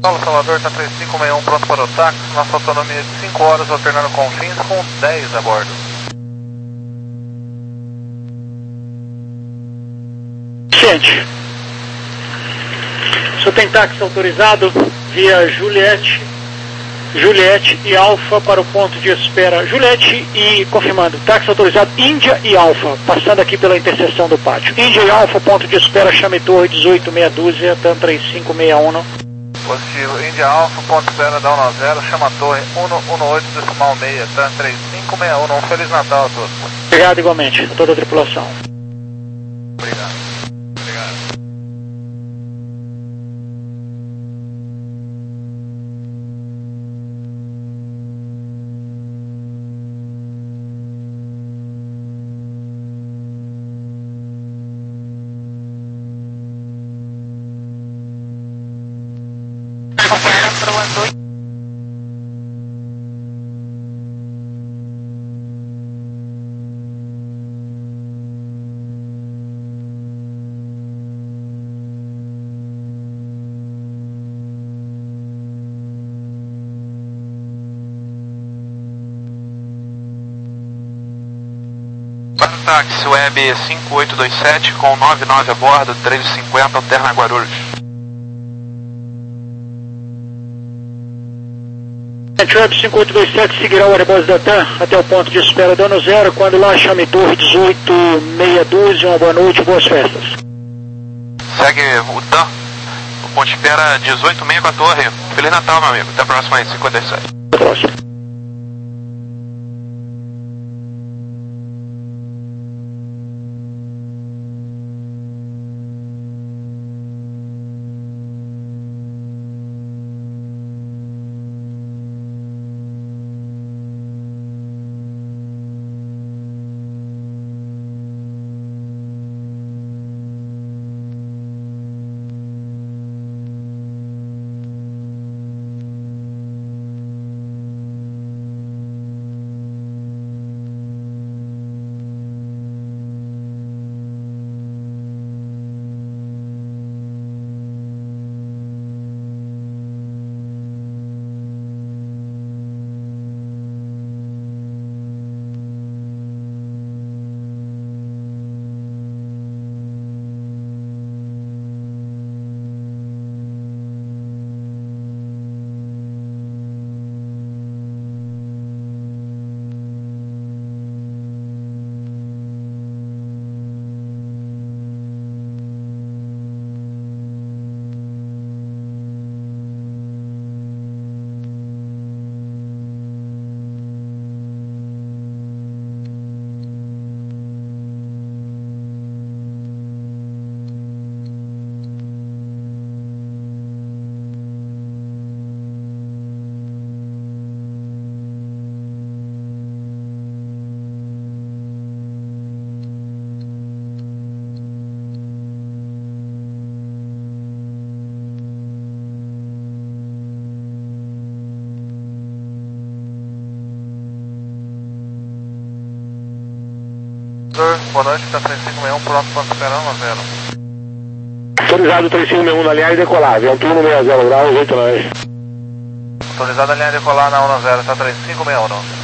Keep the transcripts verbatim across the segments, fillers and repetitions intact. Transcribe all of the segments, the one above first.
Paulo Salvador, está três cinco seis um pronto para o táxi, nossa autonomia de cinco horas, alternando Confins com dez a bordo. Gente, o senhor tem táxi autorizado via Juliette, Juliette e Alfa para o ponto de espera. Juliette e, confirmando, táxi autorizado Índia e Alfa, passando aqui pela interseção do pátio. Índia e Alfa, ponto de espera, chame Torre dezoito meia dúzia, T A M três cinco seis um. Positivo, Índia Alfa, ponto de espera da um zero, chama Torre um um oito decimal seis, T A M três cinco seis um. Um Feliz Natal a todos. Obrigado igualmente, a toda a tripulação. Obrigado. Obrigado. Para o táxi Web cinco oito dois sete com nove nove a bordo, três e cinquenta, alterna Guarulhos. Web cinco oito dois sete seguirá o aeroporto da T A M até o ponto de espera da um zero, quando lá chame Torre dezoito meia dúzia, uma boa noite, boas festas. Segue o T A M, o ponto de espera dezoito meia com a torre. Feliz Natal, meu amigo, até a próxima aí, cinquenta e sete. Até a próxima. Boa noite, está três cinco seis um, pronto para esperar um zero. Autorizado três cinco seis um na linha e decolar, avião turno seis zero graus, oito nove. Autorizado a linha de decolar na um zero, está três cinco seis um.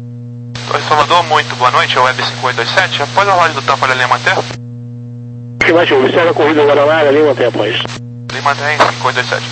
Oi, Salvador, muito boa noite, é o Web cinco oito dois sete. Após a loja do Tampa, a linha manter? Afirmativo, observa a corrida agora na área, Lima tem após. Lima tem cinco oito dois sete.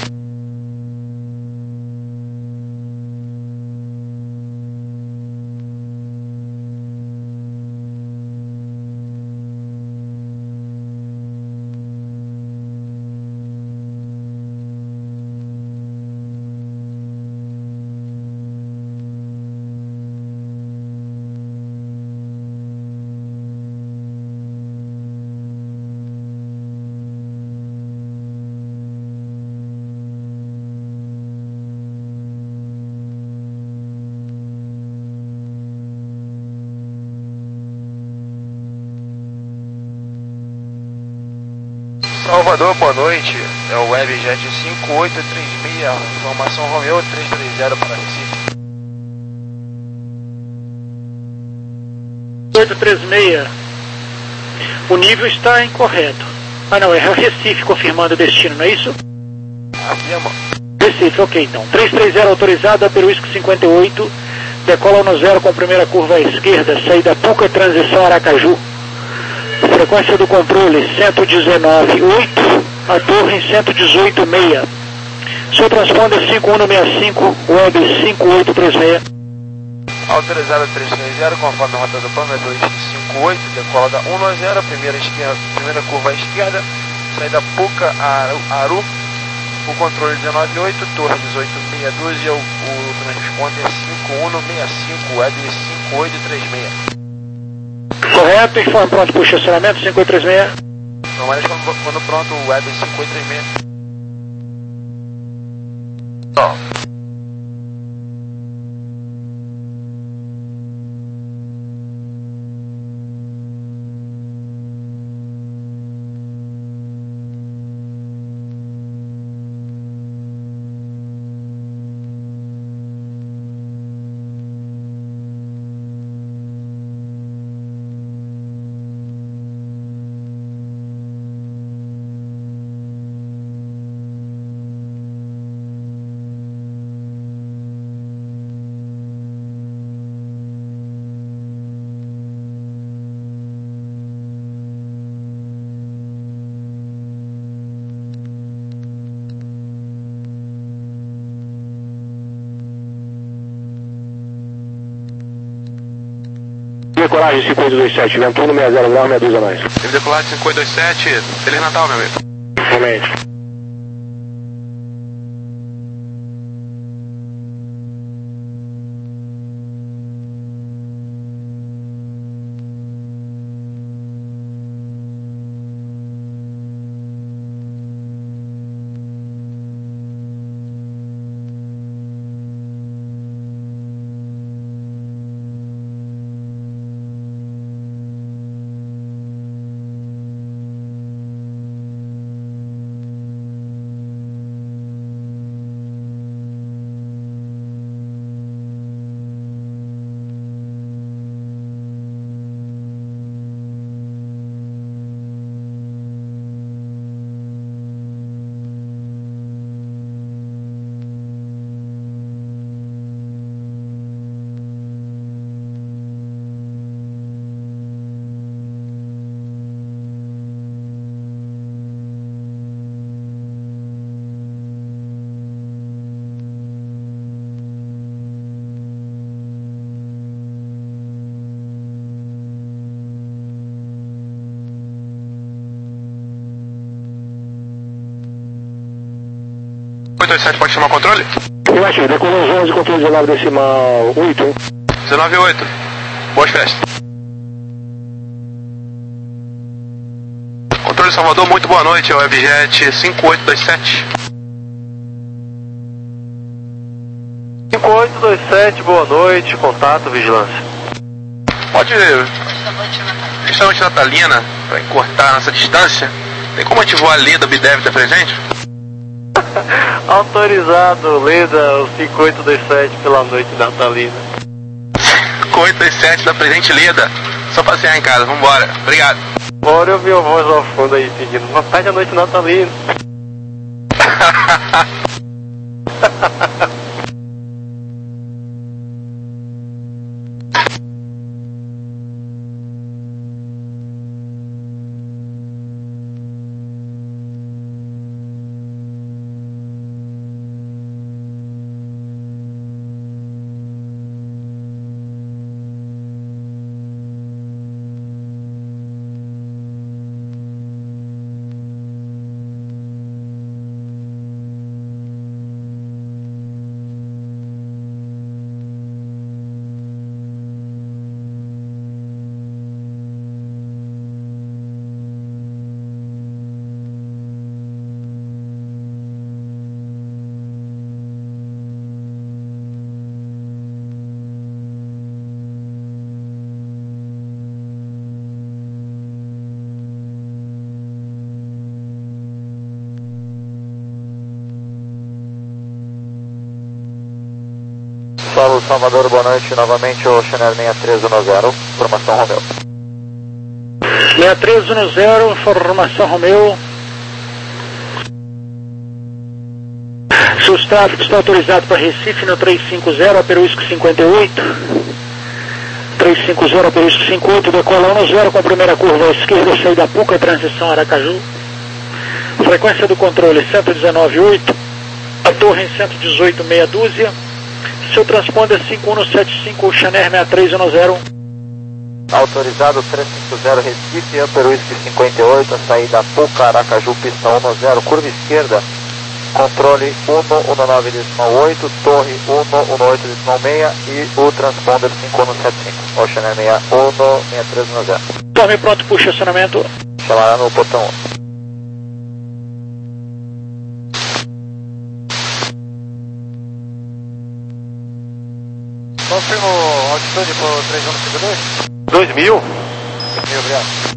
Salvador, boa noite. É o Webjet cinco oito três seis, informação Romeo três três zero para Recife. oito três seis. O nível está incorreto. Ah não, é Recife confirmando o destino, não é isso? Afirma. Recife, ok então. três três zero autorizada, Peruísco cinquenta e oito. Decola no zero com primeira curva à esquerda, saída Puca, transição Aracaju. Frequência do controle cento e dezenove ponto oito, a torre cento e dezoito ponto seis. Seu transponder cinco um seis cinco, web cinco oito três seis. Autorizada três três zero, conforme a rota do plano é dois cinco oito, decola da um nove zero, primeira, esquerda, primeira curva à esquerda, saída Puca, Aru, o controle dezenove ponto oito, torre dezoito ponto seis doze, o, o transponder cinco um seis cinco, web cinco oito três seis. Correto, informe pronto para o estacionamento cinco oito três seis. Normais quando, quando pronto, o web cinco oito três seis. Ó. Decolagem cinco oito dois sete, Ventuno seis zero grau, meia dúzia a mais. Teve decolagem cinco oito dois sete, Feliz Natal, meu amigo. Realmente. oito dois sete pode chamar o controle? Afirmativo, decolou os onze, controle dezenove decimal oito. dezenove oito. Boas festas. Controle Salvador, muito boa noite. É o Webjet cinco oito dois sete. cinco oito dois sete, boa noite, contato, vigilância. Pode, justamente natalina, para encurtar nossa distância, tem como ativar a Leda Bidev estar presente? Autorizado, Leda, o cinco oito dois sete pela noite natalina. cinco oito dois sete da presente Leda. Só passear em casa, vambora. Obrigado. Bora, eu vi a voz ao fundo aí pedindo, uma tarde à noite natalina. Paulo Salvador, boa noite, novamente o Channel seis três um zero, formação Romeu. seis três um zero, formação Romeu. Seus tráfegos está autorizado para Recife no três cinco zero, Aperuísco cinquenta e oito. três cinco zero, Aperuísco cinquenta e oito, decola um zero com a primeira curva à esquerda, saída Puca, transição Aracaju. Frequência do controle cento e dezenove ponto oito, a torre em cento e dezoito meia dúzia. Seu transponder é cinco um sete cinco, Channel seis três um zero. Autorizado três cinco zero Recife, Aperuísco cinquenta e oito, a saída Puca, Aracaju, pista um zero, curva esquerda. Controle um um nove ponto oito, torre um um oito ponto seis e o transponder cinco um sete cinco, Ocean seis um seis três um zero. Torre pronto para o estacionamento. Chamará no portão um. Confirmo altitude para o três um cinco dois? dois mil? Mil, obrigado.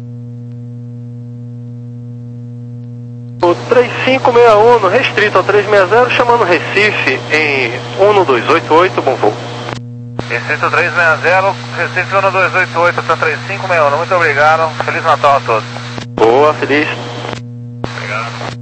O três cinco seis um no restrito ao três seis zero, chamando Recife em um dois oito oito, bom voo. Recife três seis zero, Recife um dois oito oito, até três cinco seis um, muito obrigado, Feliz Natal a todos. Boa, feliz. Obrigado.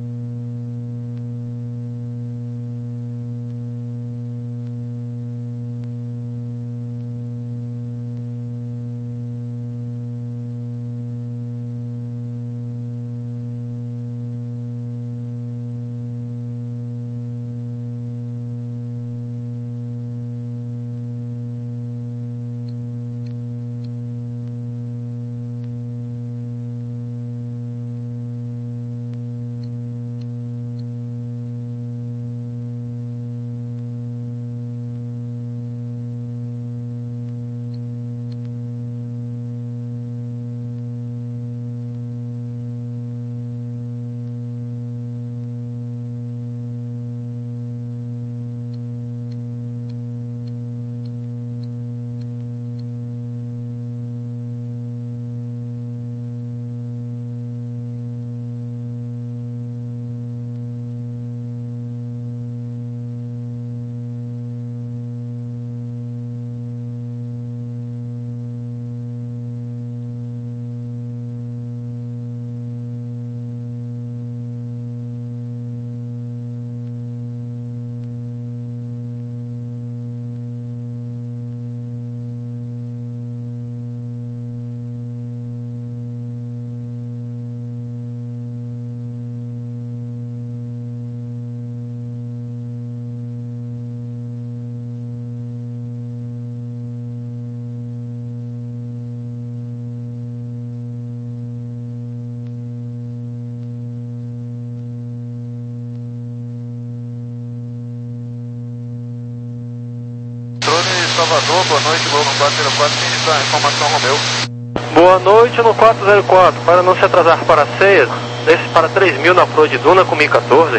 Salvador, boa noite, Gol no quatro zero quatro, tem a informação Romeu. Boa noite no quatro zero quatro, para não se atrasar para a ceia, desce para três mil na proa de Duna com mil e quatorze.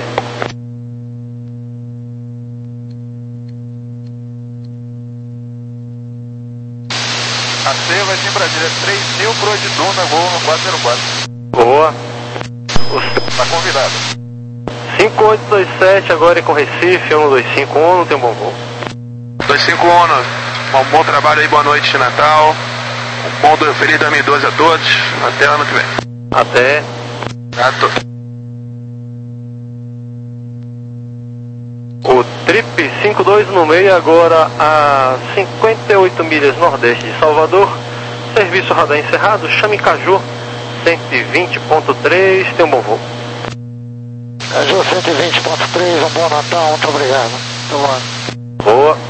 A ceia vai ser em Brasília, três mil proa de Duna, Gol no quatro zero quatro. Boa. Está convidado. cinco oito dois sete agora é com Recife, um dois cinco um, não tem um bom voo. dois cinco um, um bom trabalho aí, boa noite de Natal. Um bom do, feliz dois mil e doze a todos. Até ano que vem. Até. Gato. O Trip cinco dois no meio agora a cinquenta e oito milhas nordeste de Salvador. Serviço radar encerrado, chame Caju cento e vinte ponto três, tem um bom voo. Caju cento e vinte ponto três, um bom Natal, muito obrigado. Muito bom. Boa.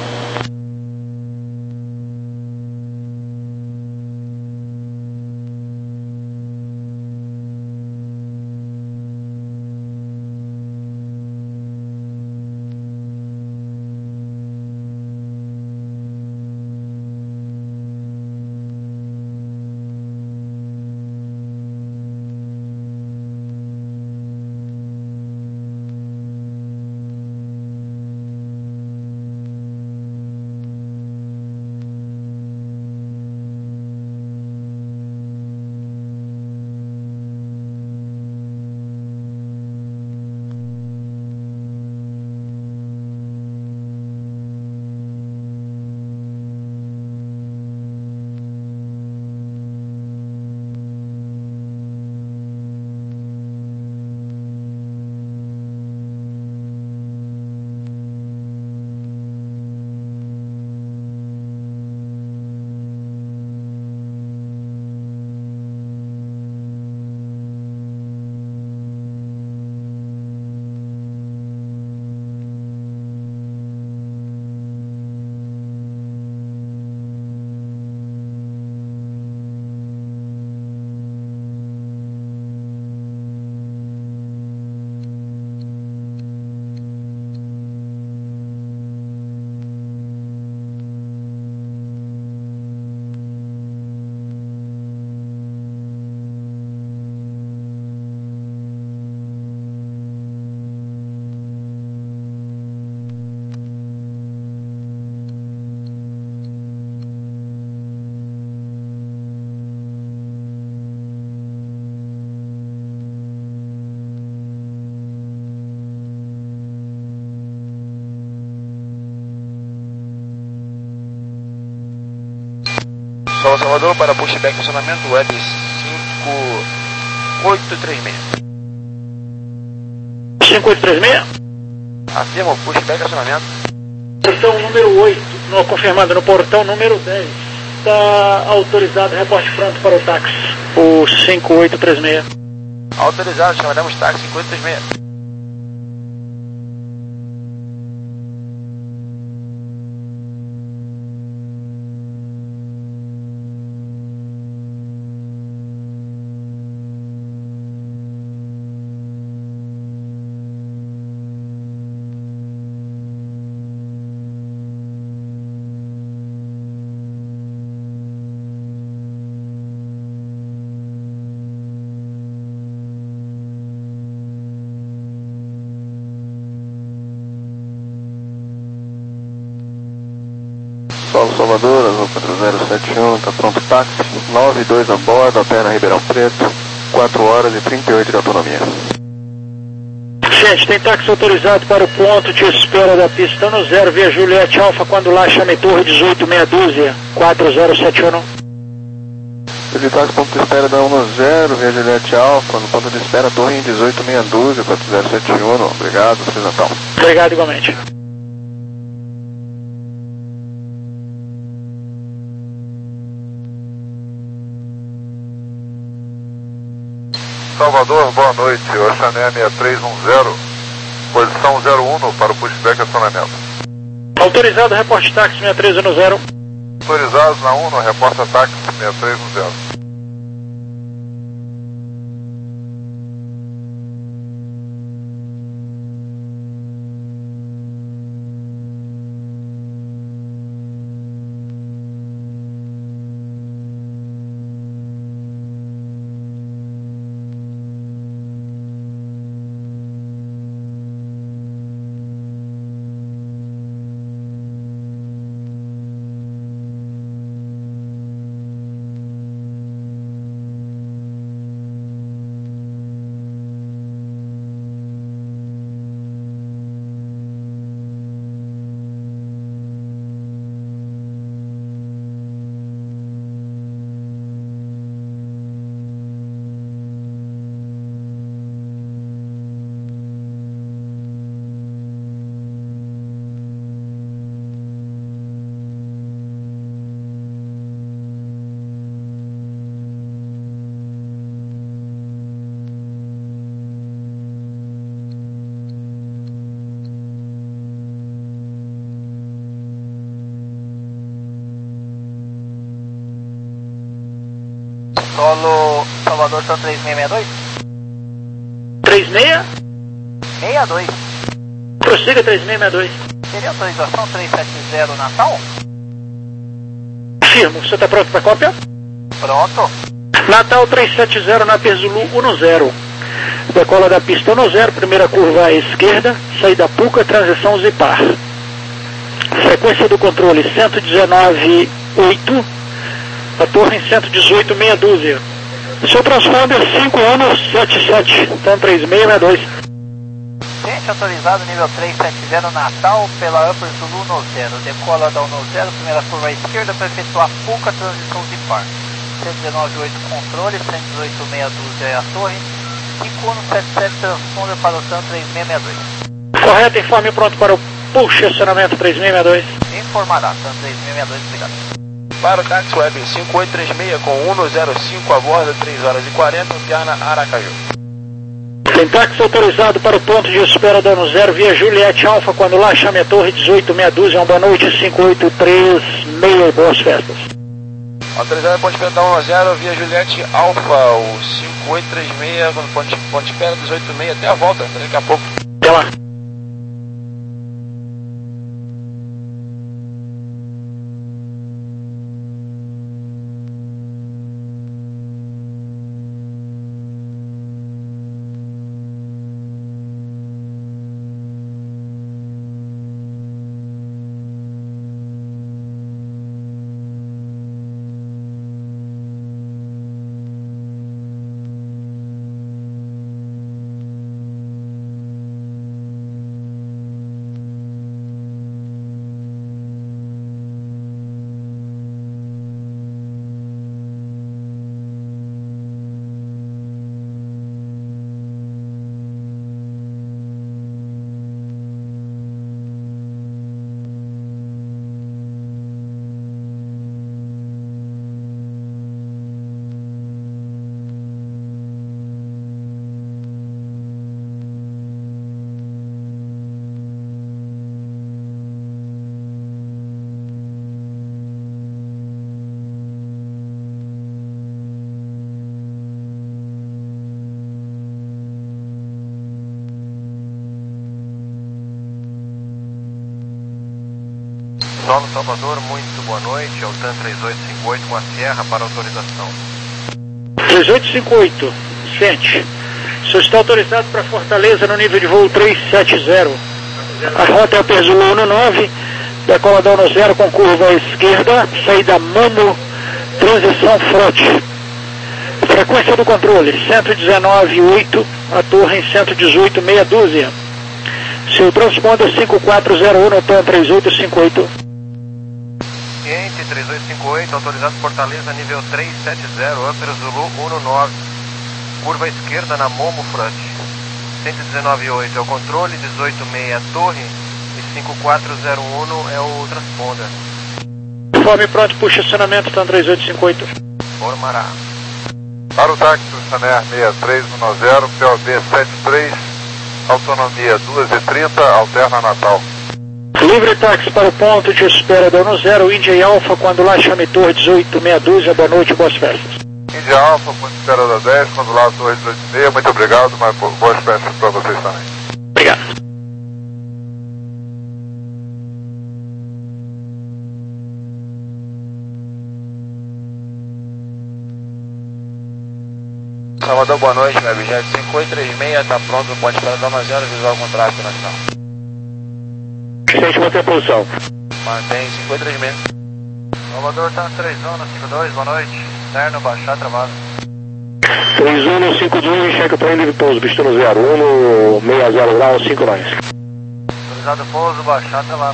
Solo Salvador para pushback acionamento web cinco oito três seis. cinco oito três seis? Afirmo, pushback acionamento. Portão número oito, no, confirmando, no portão número dez. Está autorizado reporte pronto para o táxi, o cinco oito três seis. Autorizado, chamaremos táxi cinco oito três seis. Solo Salvador, Azul quatro zero sete um, está pronto táxi, nove dois a bordo, a pé na Ribeirão Preto, quatro horas e trinta e oito de autonomia. Gente, tem táxi autorizado para o ponto de espera da pista no zero, via Juliette Alfa, quando lá chame Torre dezoito meia dúzia, quatro zero sete um. De táxi, ponto de espera da um zero, via Juliette Alfa, no ponto de espera Torre dezoito meia dúzia, quatro zero sete um, obrigado, Feliz Natal. Obrigado igualmente. Salvador, boa noite, Oxané seis três um zero, posição zero um para o pushback acionamento. Autorizado, reporte táxi seis três um zero. Autorizado na um, reporta táxi seis três um zero. Solo Salvador, são três seis seis dois? três seis? seis dois. Prossiga três seis seis dois. Seria autorização três sete zero Natal? Firmo, você está pronto para cópia? Pronto. Natal três sete zero na Perzulu um zero. Decola da pista um zero, primeira curva à esquerda, saída Puca, transição Zipar. Frequência do controle cento e dezenove ponto oito, a torre em cento e dezoito meia dúzia. Seu transponder cinco um sete sete, então três seis seis dois. Gente, autorizado nível três sete zero Natal pela Upper Zulu um zero. Decola da um zero, primeira curva à esquerda para efetuar Puca, transição Zipar. cento e dezenove ponto oito controle, cento e dezoito meia dúzia é a torre. cinco um sete sete transponder para o TAM três seis seis dois. Correto, informe pronto para o push acionamento três seis seis dois. Informará, TAM três seis seis dois, obrigado. Para o táxi web cinco oito três seis com um zero cinco a bordo, três horas e quarenta, Piana Aracaju. Tem táxi autorizado para o ponto de espera da um zero via Juliette Alfa, quando lá chame a torre dezoito meia dúzia, uma boa noite, cinco oito três seis, boas festas. Autorizado ponto de espera da um zero via Juliette Alfa, o cinco oito três seis, quando ponto de, ponto de espera dezoito meia, até a volta, daqui a pouco. Até lá. Solo Salvador, muito boa noite. Altan três oito cinco oito com a Sierra para autorização. três oito cinco oito, sente. O senhor está autorizado para Fortaleza no nível de voo trezentos e setenta. A rota é a Perzula um nove, decola da um zero com curva à esquerda, saída Momo, transição Frote. Frequência do controle, cento e dezenove vírgula oito, a torre em cento e dezoito, meia dúzia. Seu transponder cinco quatro zero um no T A M três oito cinco oito. Cliente três oito cinco oito, autorizado Fortaleza, nível trezentos e setenta, Upper Zulu um nove, curva à esquerda na Momo Front. cento e dezenove vírgula oito é o controle, dezoito vírgula seis é a torre e cinco quatro zero um é o transponder. Conforme pronto, puxa acionamento, T A M três oito cinco oito. Formará. Para o táxi Saner seis três um zero, P O B setenta e três, autonomia duas e trinta, alterna Natal. Livre táxi para o ponto de espera da um zero, Índia e Alfa, quando lá chame Torre dezoito, meia dúzia, boa noite, boas festas. Índia Alfa, ponto de espera da dez, quando lá Torre dezoito e meia, muito obrigado, mas boas festas para vocês também. Obrigado. Salvador, boa noite, meu objeto cinco oito três seis, está pronto, pode esperar da um zero, visual com tráfego nacional. Sente manter a posição. Mantém cinco oito três seis. Salvador, T A M três um cinco dois, boa noite. Externo, baixar, travado. três um cinco dois, cheque para livre pouso, pistão zero um no seis zero grau, cinco nós. Autorizado pouso, baixar, travado.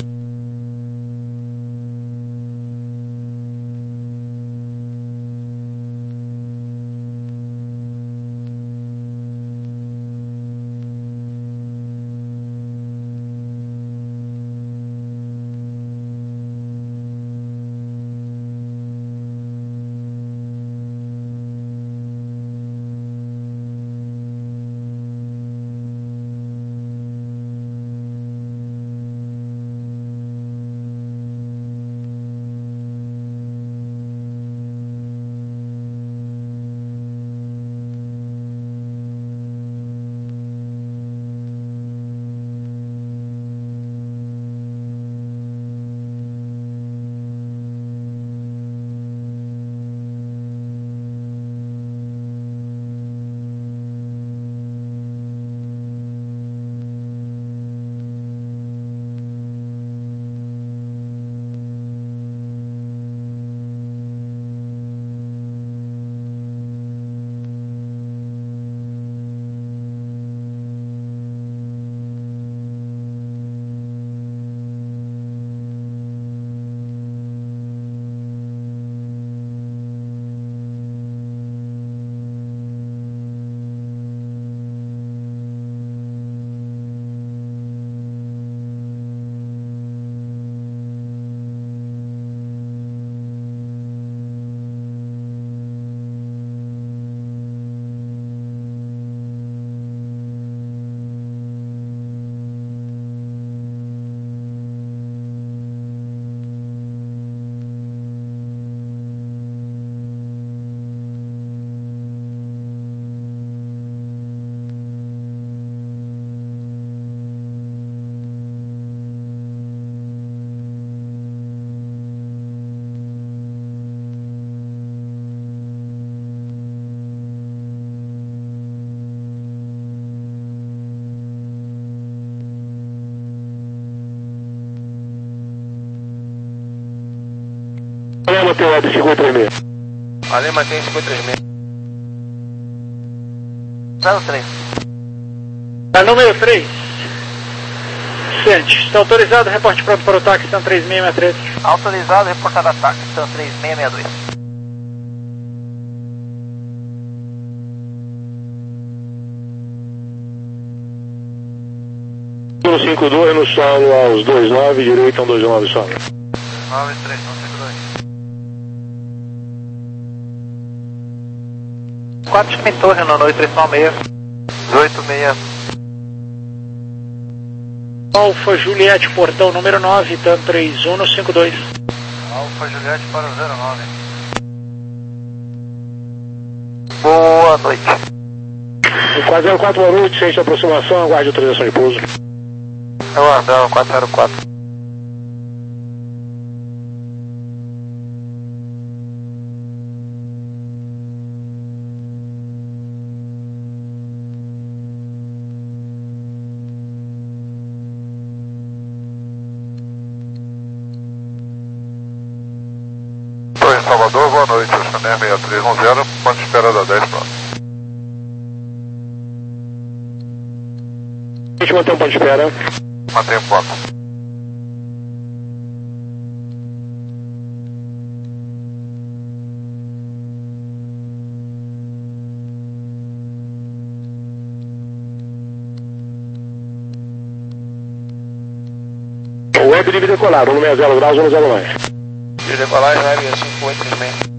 Alema tem web cinco três seis. Alema tem cinco três seis. zero três. A número três. Sente. Está autorizado, reporte pronto para o táxi, T A M três seis seis três. Autorizado, reportado a táxi, T A M três seis seis dois. um cinco dois no solo aos dois nove, direito a um dois nove solo. nove três um cinco dois. quatro Chame Torre, no noite três nove seis. dezoito seis. Alfa Juliette, portão número nove, T A M três um cinco dois. Alfa Juliette para o zero nove. Boa noite. quatro zero quatro, boa noite, sente aproximação, aguarde autorização de pouso. É o André, quatro zero quatro. Salvador, boa noite, Oceaner seis três um zero, ponto de espera da dez próximo. A gente mantém um ponto de espera. Mantém o ponto. O web de decolar, um zero graus, um zero mais. De decolagem, web cinco oito três seis.